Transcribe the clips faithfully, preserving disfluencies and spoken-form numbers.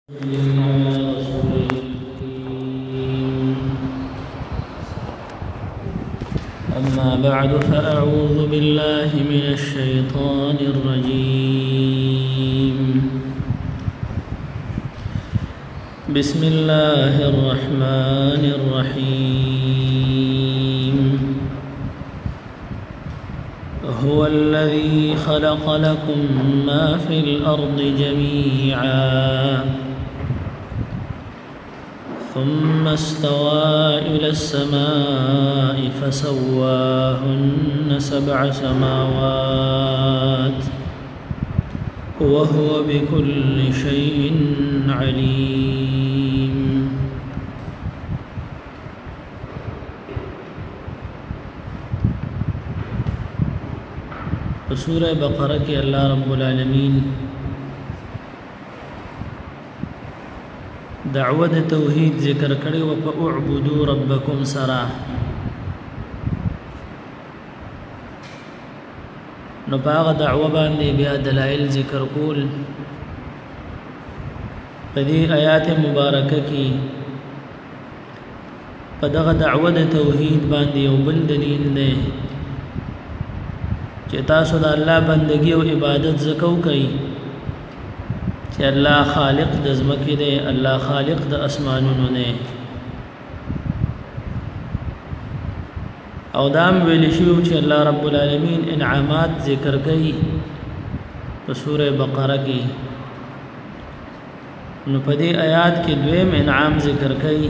أما بعد فأعوذ بالله من الشيطان الرجيم. بسم الله الرحمن الرحيم. هو الذي خلق لكم ما في الأرض جميعا ثم استوى إلى السماء فسواهن سبع سماوات وهو بكل شيء عليم. سورة بقرة کے اللہ رب العالمین دعوت توحید ذکر کړي او په اعبدوا ربکم سرا نو باغ دعوه باندې بیا دلائل ذکر کول په دې آیات مبارکه کې په دغه دعوت توحید باندې یو بل دلیل دی چې تاسو د الله بندگی او عبادت زکو کوي چې الله خالق د زمکه دی، الله خالق د اسمانونو دی. او دام ویل شو چې الله رب العالمین انعامات ذکر کوي په سوره بقره کې. نو په دې آیات کې دویم انعام ذکر کوي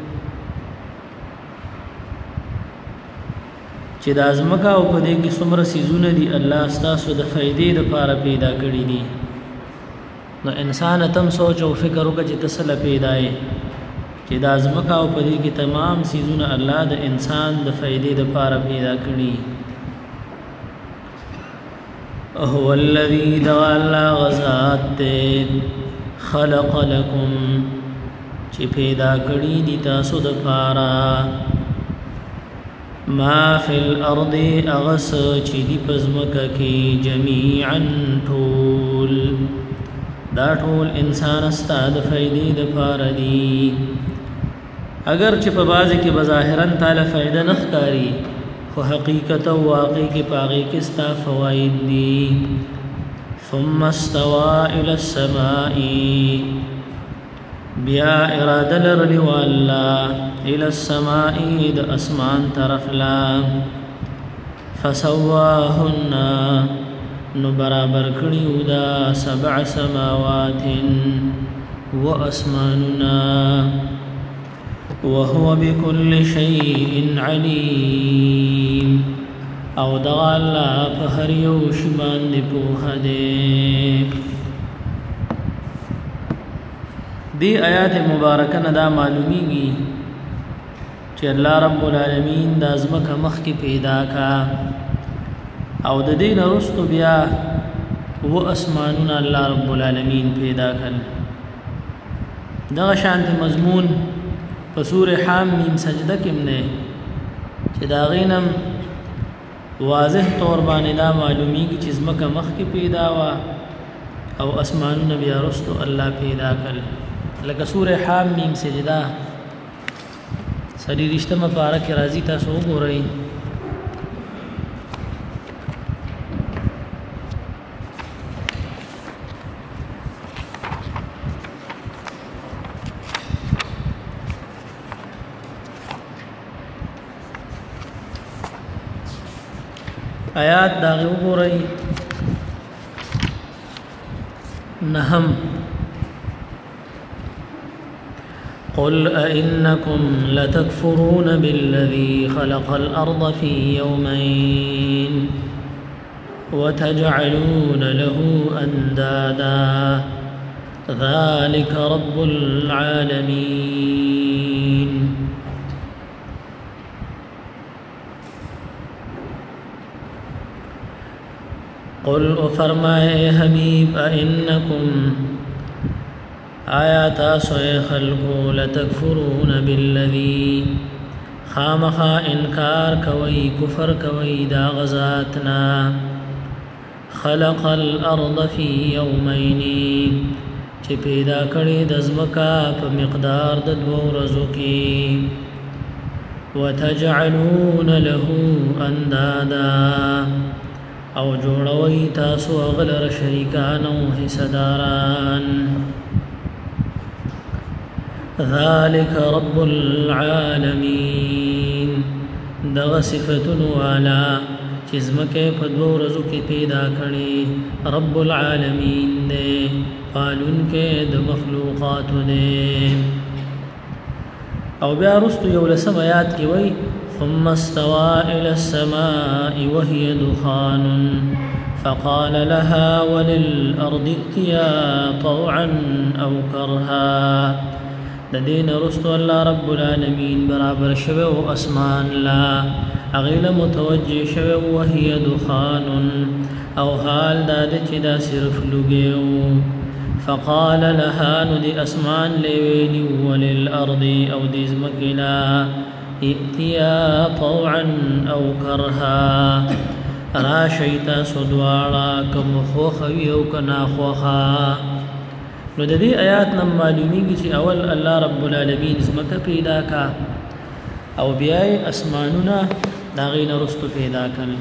چې د ازمکه او په دې کې څومره سيزونه دي الله ستاسو د فائدې لپاره پیدا کړی دي. نو انسان تم سوچ او فکر وکړي چې تسل پیدا یې چې د ازمکه او په دې کې تمام سيزونه الله د انسان د فائدې لپاره پیدا کړی. هو الذي دعا غزات خلق لكم چې پیدا کړی دي تاسو د لپاره ما فی الارض اغس چی دی پزمکا کی جمیعا ټول دا ټول انسان استاد فیدی د پاره دی. اگر چې په بازي کې بظاهرا تعالی فائدہ نخکاری خو حقیقت او واقع کې پاغي کې ستا فواید دي. ثم استوى الى السماء بیا اراده لرلی والله الى السماء د اسمان طرف لا فسواهن نو برابر کړیو دا سبع سماوات و اسماننا وهو بكل شيء عليم. او دا الله په هر یو شی باندې پوهه دی. دی آیات مبارکه نه دا معلومیږي چې الله رب العالمین د ازمکه مخ کې پیدا کا او د دین رستو بیا و اسمانون الله رب العالمین پیدا کړ. دا شانت مضمون په سوره حامیم سجده کې نه چې دا غینم واضح طور باندې دا معلومیږي چې ازمکه مخ کې پیدا وا او اسمانون بیا رستو الله پیدا کړ. لکه سوره حامیم سجده سری رشتہ مبارک راضی تاسو وګورئ. آیات دا وګورئ. نهم قل أئنكم لتكفرون بالذي خلق الأرض في يومين وتجعلون له أندادا ذلك رب العالمين. قل فرمائے حبیب أئنكم آیا تاسو خلقو لتکفرون بالذی خامخا انکار کوي کفر کوي دا غزاتنا خلق الارض في يومين چې پیدا کړي د ځمکه په مقدار د دوه ورځو کې وتجعلون له اندادا او جوړوي تاسو غلر شریکان او حصداران ذلك رب العالمين دغه صفتونو والا چې ځمکه په دوه ورځو کې پیدا کړي رب العالمین دې پالون کې د مخلوقات دې او بیا رستو یو لسم آیات کې وای ثم استوى الى السماء وهي دخان فقال لها وللارض ائتيا طوعا او كرها د دین رستو الله رب العالمین برابر شوه او اسمان لا اغیل متوجه شوه وهي دخان او حال داد چې دا صرف لګیو فقال لها ندي اسمان لویلی وللارض او دزمکلا ائتیا طوعا او کرها راشیتا سدواړه کوم خوخوي او کنا خوخا نو د دې آیات نن معلومیږي چې اول الله رب العالمین زمکه پیدا کا او بیا اسمانونه دا غین رستو پیدا کړي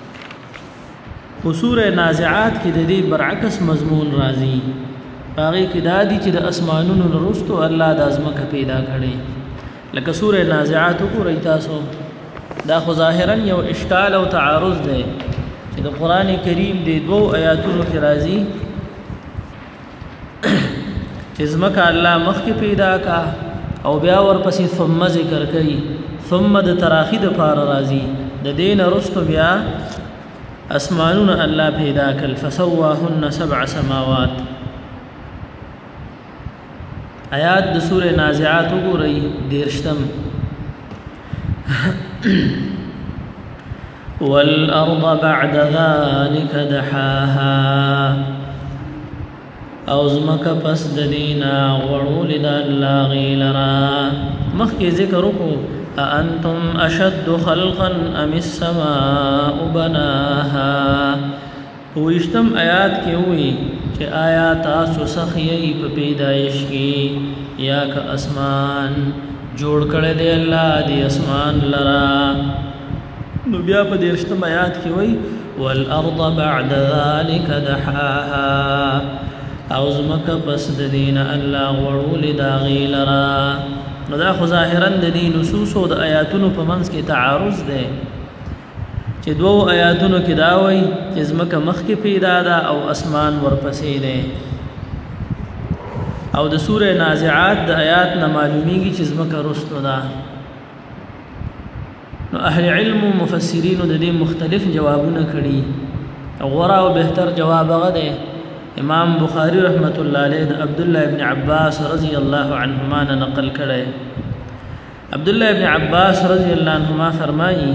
په سوره نازعات کې د دې برعکس مضمون راځي باغی کې دادی چې د اسمانونو رستو الله د زمکه پیدا کړي لکه سوره نازعات وګورئ تاسو دا خو ظاهرا یو اشکال او تعارض دی چې د قران کریم د دوو آیاتونو کې راځي چې زمکه الله مخکې پیدا کا او بیا ورپسې ثم ذکر کوي ثم د تراخی د پار راځي د دین رستو بیا اسمانون الله پیدا کړ فسواهن سبع سماوات آیات د سوره نازعات وګورئ دیرشتم والارض بعد ذلك دحاها او زمکه پس د دینا غړول د الله غیلرا مخکې ذکر وکړو انتم اشد خلقا ام السماء بناها وشتم آیات کې وی چې آیا تاسو سخی په پیدایش کې یا که اسمان جوړ کړی دی الله دی اسمان لرا نو بیا په دیرشتم آیات کې وی والارض بعد ذلك دحاها او زمکه پس د دین الله غړول دا غیلرا نو دا خو ظاهرا د دې نصوص او د آیاتونو په منځ کې تعارض دی چې دوو آیاتونو کې دا وایي چې زمکه مخکې پیدا ده او اسمان ورپسې دی او د سوره نازعات د آیات نه معلومیږي چې زمکه رستو ده نو اهل علم او مفسرین د دې مختلف جوابونه کړي غوړه او بهتر جواب هغه دی امام بخاری رحمت الله علیه د عبد الله ابن عباس رضی الله عنهما نقل کړي عبد الله ابن عباس رضی الله عنهما فرمایي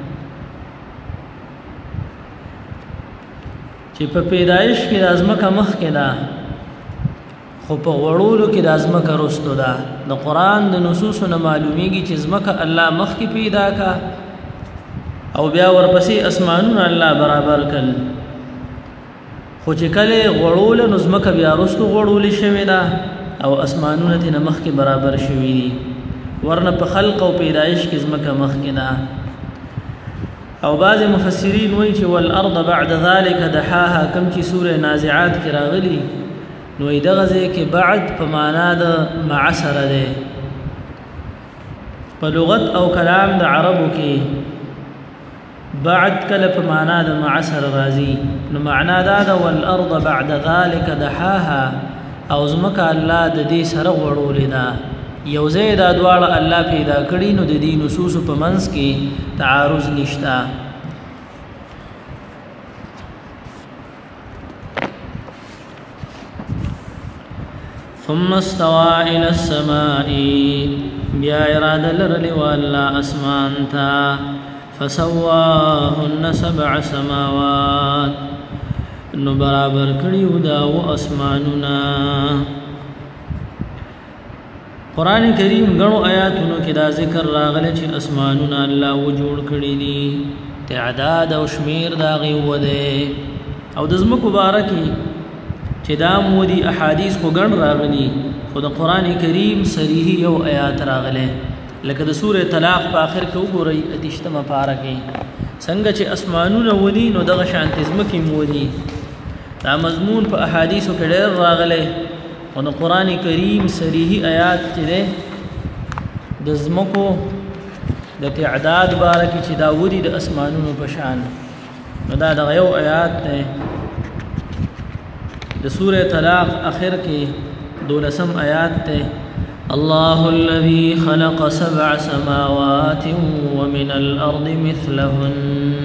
چې په پیدایش کې د ازمکه مخ کې ده خو په وړولو کې د ازمکه رستو ده د قران د نصوصو نه معلومیږي چې ازمکه الله مخ کې پیدا کا او بیا ورپسې اسمانونه الله برابر کړ خو چې کله غړول نو ازمکه بیا رستو غړول شوی ده او اسمانونه ته مخ کې برابر شوی دي ورنه په خلق او پیدایش کې ازمکه مخ کې ده او بعض مفسرین وایي چې والارض بعد ذلك دحاها کم چې سوره نازعات کې راغلي نو دغه ځکه بعد په معنا د مع سره ده په لغت او کلام د عربو کې بعد کله په معنا د مع سره راځي نو معنا دا ده والارض بعد ذلك دحاها او زمکه الله د دې سره غړولې ده یو ځای دا دواړه الله پیدا کړی نو د دې نصوص په منځ کې تعارض نشتا ثم استوى الى السماء بیا اراده لرلی والله اسمان تا فسواهن سبع سماوات نو برابر کړیو دا و اسمانونه قران کریم غنو آیاتونو کې دا ذکر راغلی چې اسمانونه الله و جوړ کړی دي تعداد او شمیر دا غي و ده او د زمکو مبارکي چې دا مودي احادیث خو ګڼ راغلي خو د قران کریم صریح یو آیات راغله لکه د سوره طلاق په اخر کې وګورئ اتشتمه پاره کې څنګه چې اسمانونه ودي نو دغه شانت زمکه مودي دا مضمون په احادیثو کې ډېر راغله او د قران کریم صریح آیات چې ده د زمکو د تعداد بارکه چې دا ودي د اسمانونو په شان نو دا د یو آیات ده د سوره طلاق اخر کې دولسم آیات ته الله الذي خلق سبع سماوات ومن الارض مثلهن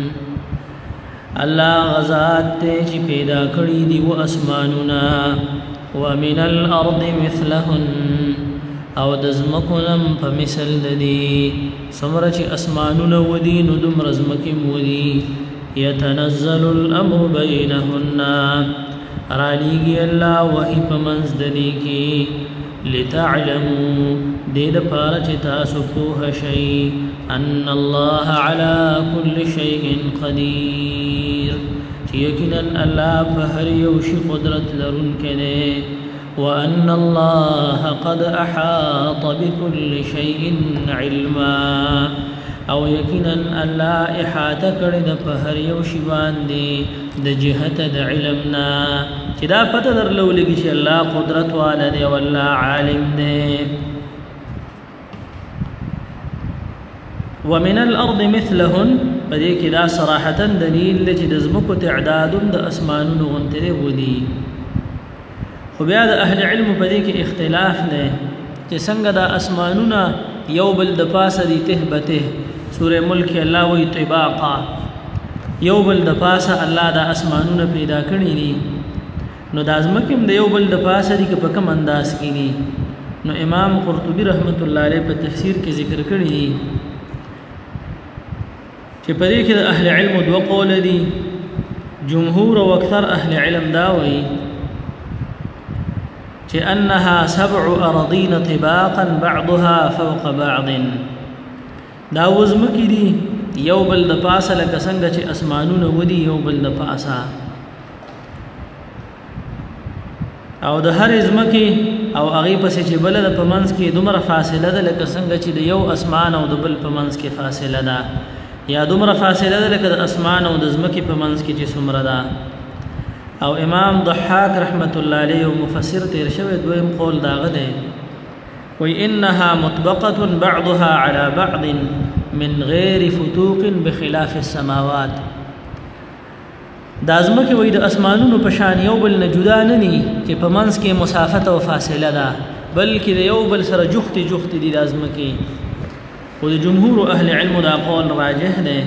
الله غزاد ته چې پیدا کړی دی و اسمانونه ومن الارض مثلهن او د زمکونم په مثل د دې څومره چې اسمانونه ودي نو دومره زمکې مودي يتنزل الامر بينهن رالیگی اللہ وحی پمنز دنی کی لتعلموا دید پارچ تاسو پوہ شئی ان اللہ علا کل شیء قدیر یقینا اللہ پہر یوش قدرت لرن کنے وان اللہ قد احاط بكل شیء علما او یقینا الله احاطه کړی د په هر یو شی باندې د جهت د علمنا چې دا پته درلو لګی چې الله قدرت والا دی او الله عالم دی ومن الارض مثلهن پدې کې دا صراحتا دلیل چې د زمکو تعداد د اسمانونو غنتره ودی خو بیا د اهل علم پدې کې اختلاف نه چې څنګه د اسمانونو یو بل د پاسه دي تهبته سورہ ملک الله وی طباقا یو بل د پاسه الله د اسمانونو پیدا کړی دي نو د ازمکم د یو بل د پاسه دي په کوم انداز کې دي نو امام قرطبی رحمت الله علیه په تفسیر کې ذکر کړی دي چې په دې کې د اهل علم دوه قول دي جمهور او اکثر اهل علم دا وایي چې انها سبع اراضين طباقا بعضها فوق بعض دا وزمکی دي یو بل د پاسه لکه څنګه چې اسمانونه ودي یو بل د پاسه او د هر ازمکی او هغه پسې چې بل د پمنس کې دومره فاصله ده لکه څنګه چې د یو اسمان او د بل پمنس کې فاصله ده یا دومره فاصله ده لکه د اسمان او د ازمکی پمنس کې چې څومره ده او امام ضحاک رحمت الله علیه او مفسر تیر شوی دویم قول داغه ده وی انها مطبقه بعضها على بعض من غیر فتوق بخلاف السماوات دازمکه وی د اسمانونو په شان یو بل نه جدا نه ني چې په منځ کې مسافت او فاصله ده بلکې د یو بل سره جخت جخت دي دازمکه او د جمهور اهل علم دا قول راجح ده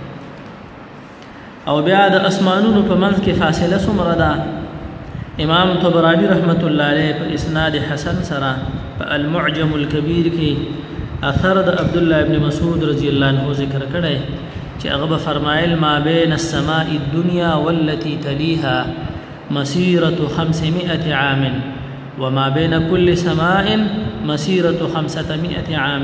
او بیا د اسمانونو په منځ کې فاصله څومره ده امام طبرانی رحمت الله علیه په اسناد حسن سره په المعجم الكبير کې اثر د عبد الله ابن مسعود رضی الله عنه ذکر کړی چې هغه فرمایل ما بین السماء الدنيا والتي تليها مسيره خمسمائة عام وما بين كل سماء مسيره خمسمائة عام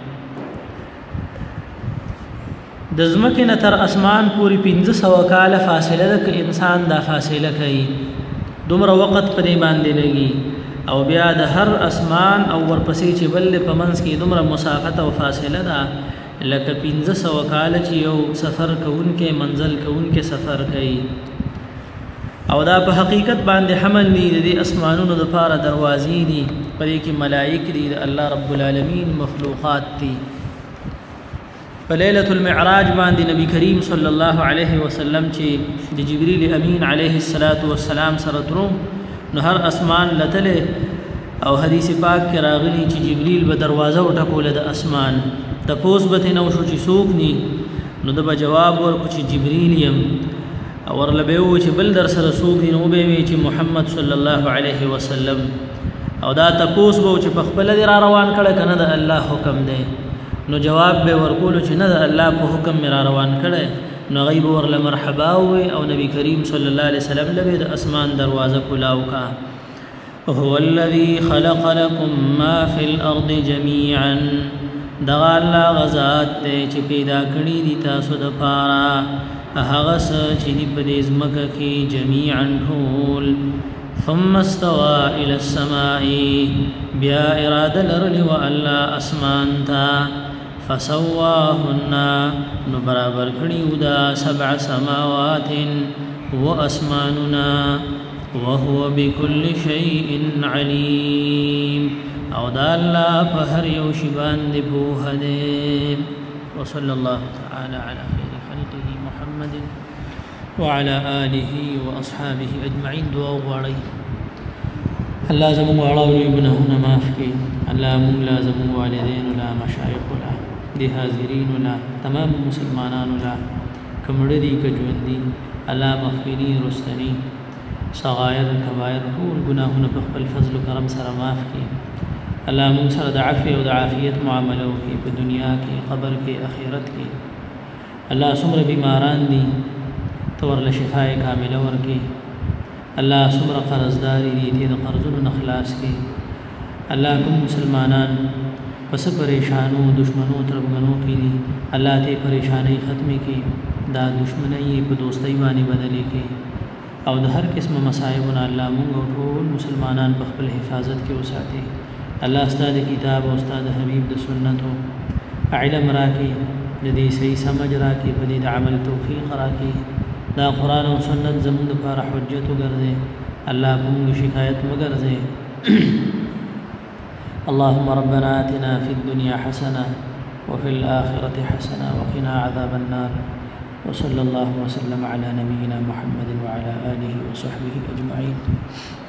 د زمکه نه تر اسمان پوری پنځه سوه کال فاصله ده که انسان دا فاصله کوي دومره وخت پرې باندې لګي او بیا د هر اسمان او ورپسې چې بل په منځ کې دومره مسافت او فاصله ده لکه پنځه سوه کال چې یو سفر کوونکې منزل کوونکې سفر کوي او دا په حقیقت باندې حمل دي د اسمانونو د پاره دروازې دي پرې کې ملائک دي د الله رب العالمین مخلوقات دي په ليله المعراج باندې نبی کریم صلی الله علیه وسلم چې د جبرئیل امین علیه الصلاۃ والسلام سره درو نو هر اسمان لته او حدیث پاک کې راغلی چې جبرئیل به دروازه وټکول د اسمان د پوس به نو شو چې سوق ني نو د جواب ورکو چې جبرئیل يم او ورلبه و چې بل در سره سوق نو به وي چې محمد صلی الله علیه وسلم او دا تپوس به چې په خپل را روان کړه کنه د الله حکم دی نو جواب به ورکول چې نه د الله په حکم میرا روان کړي نو غیب ورله مرحبا وي او نبی کریم صلی الله علیه وسلم له د اسمان دروازه کلاو کا هو الذي خلق لكم ما في الارض جميعا دغه الله غزاد ته چې پیدا کړی دي تاسو د پاره هغه څه چې په دې ځمکه کې جميعا ټول ثم استوى الى السماء بیا اراده لرلی و الله اسمان تا فسواهن نو برابر کړیو دا سبع سماوات و اسماننا وهو بكل شيء عليم او دا الله په هر یو شی باندې پوه دی. وصلى الله تعالى على خير خلقه محمد وعلى آله وأصحابه أجمعين. دعا وغواړئ الله زموږ واړه ګناهونه معاف کړي. الله موږ لا زموږ والدینو لا مشایخو لا دي حاضرینو لا تمام مسلمانانو لا کمړه دي که ژوند دي الله مغفري رستني صغائر کبائر ټول ګناهونه په خپل فضل و کرم سره معاف کړي. الله موږ سره د عفو او د عافیت معامله وکړي په دنیا کې قبر کې آخرت کې. الله څومره بیماران دي تور له شفای کامله ورکړي. الله څومره قرضداري دي دې د قرضونو نه خلاص کړي. الله کوم مسلمانان پس پریشانو دشمنو تربګنو کې دي الله ته پریشانی ختمي کړي. دا دشمنی په دوستۍ باندې بدلې کړي او د هر قسم مصائبونو الله موږ ټول مسلمانان په خپل حفاظت کې وساتي. الله استاد کتاب او استاد حبیب د سنتو علم راکړي د دې صحیح سمجھ راکړي په دې د عمل توفیق راکړي. دا قرآن او سنت زموږ لپاره حجت وګرځي. الله موږ شکایت وګرځي. اللهم ربنا آتنا في الدنيا حسنة وفي الآخرة حسنة وقنا عذاب النار. وصلى الله وسلم على نبينا محمد وعلى آله وصحبه أجمعين.